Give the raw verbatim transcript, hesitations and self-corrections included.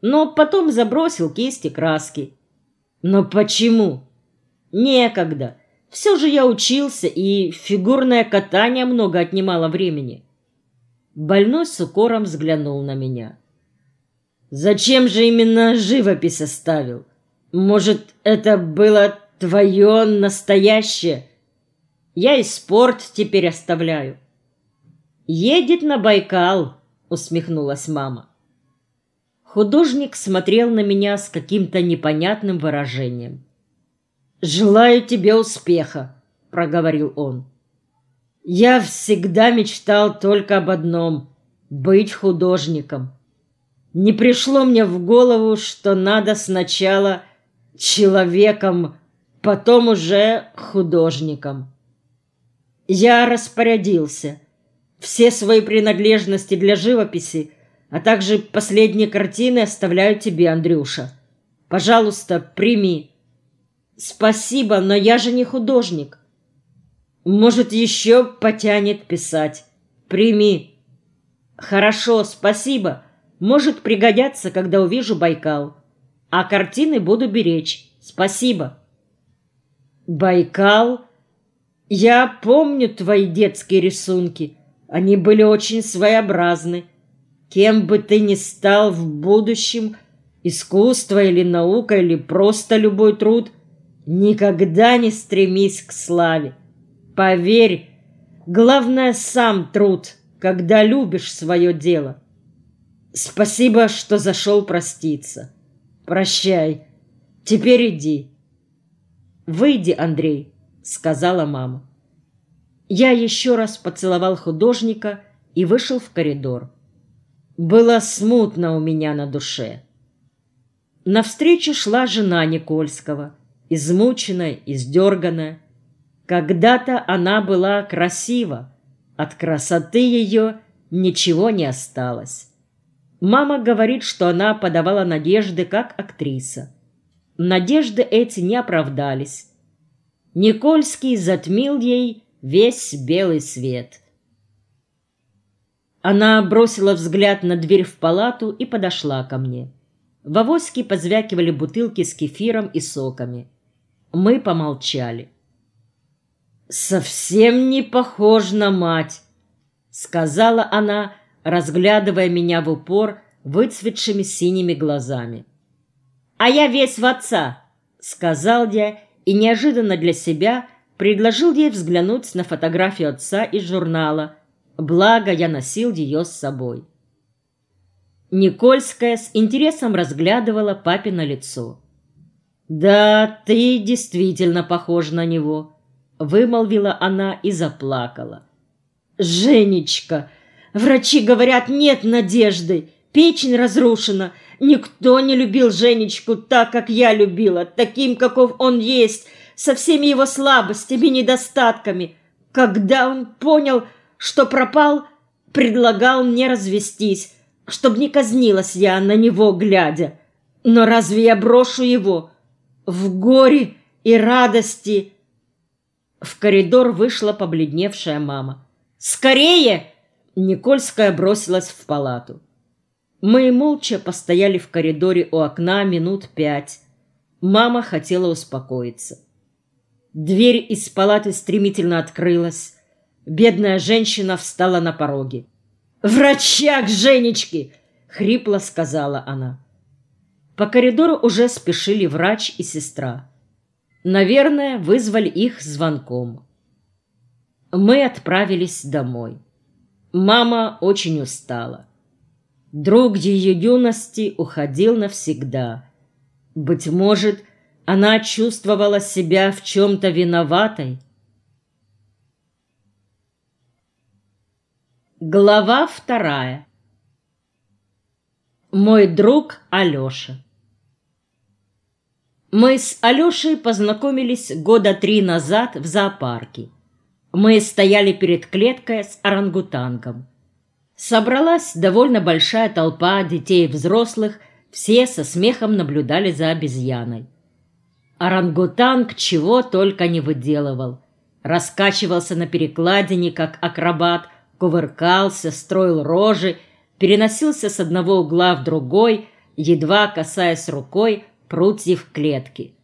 но потом забросил кисти краски. Но почему? Некогда. Все же я учился, и фигурное катание много отнимало времени. Больной с укором взглянул на меня. Зачем же именно живопись оставил? Может, это было твое настоящее? Я и спорт теперь оставляю. Едет на Байкал, усмехнулась мама. Художник смотрел на меня с каким-то непонятным выражением. «Желаю тебе успеха», — проговорил он. «Я всегда мечтал только об одном — быть художником. Не пришло мне в голову, что надо сначала человеком, потом уже художником. Я распорядился. Все свои принадлежности для живописи, а также последние картины оставляю тебе, Андрюша. Пожалуйста, прими». «Спасибо, но я же не художник». «Может, еще потянет писать. Прими». «Хорошо, спасибо. Может, пригодятся, когда увижу Байкал. А картины буду беречь. Спасибо». «Байкал? Я помню твои детские рисунки. Они были очень своеобразны. Кем бы ты ни стал в будущем, искусство или наука, или просто любой труд, никогда не стремись к славе. Поверь, главное сам труд, когда любишь свое дело. Спасибо, что зашел проститься. Прощай. Теперь иди». «Выйди, Андрей», — сказала мама. Я еще раз поцеловал художника и вышел в коридор. Было смутно у меня на душе. Навстречу шла жена Никольского, измученная, издерганная. Когда-то она была красива, от красоты ее ничего не осталось. Мама говорит, что она подавала надежды как актриса. Надежды эти не оправдались. Никольский затмил ей весь белый свет. Она бросила взгляд на дверь в палату и подошла ко мне. В авоське позвякивали бутылки с кефиром и соками. Мы помолчали. «Совсем не похож на мать», — сказала она, разглядывая меня в упор выцветшими синими глазами. «А я весь в отца», — сказал я, и неожиданно для себя предложил ей взглянуть на фотографию отца из журнала, благо я носил ее с собой. Никольская с интересом разглядывала папино лицо. «Да, ты действительно похож на него», — вымолвила она и заплакала. «Женечка, врачи говорят, нет надежды, печень разрушена. Никто не любил Женечку так, как я любила, таким, каков он есть, со всеми его слабостями и недостатками. Когда он понял, что пропал, предлагал мне развестись, чтоб не казнилась я на него глядя. Но разве я брошу его? В горе и радости...» В коридор вышла побледневшая мама. «Скорее!» Никольская бросилась в палату. Мы молча постояли в коридоре у окна минут пять. Мама хотела успокоиться. Дверь из палаты стремительно открылась. Бедная женщина встала на пороге. «Врача к Женечке!» — хрипло сказала она. По коридору уже спешили врач и сестра. Наверное, вызвали их звонком. Мы отправились домой. Мама очень устала. Друг ее юности уходил навсегда. Быть может, она чувствовала себя в чем-то виноватой. Глава вторая. Мой друг Алеша. Мы с Алешей познакомились года три назад в зоопарке. Мы стояли перед клеткой с орангутангом. Собралась довольно большая толпа детей и взрослых, все со смехом наблюдали за обезьяной. Орангутанг чего только не выделывал. Раскачивался на перекладине, как акробат, кувыркался, строил рожи, переносился с одного угла в другой, едва касаясь рукой прутьев клетки.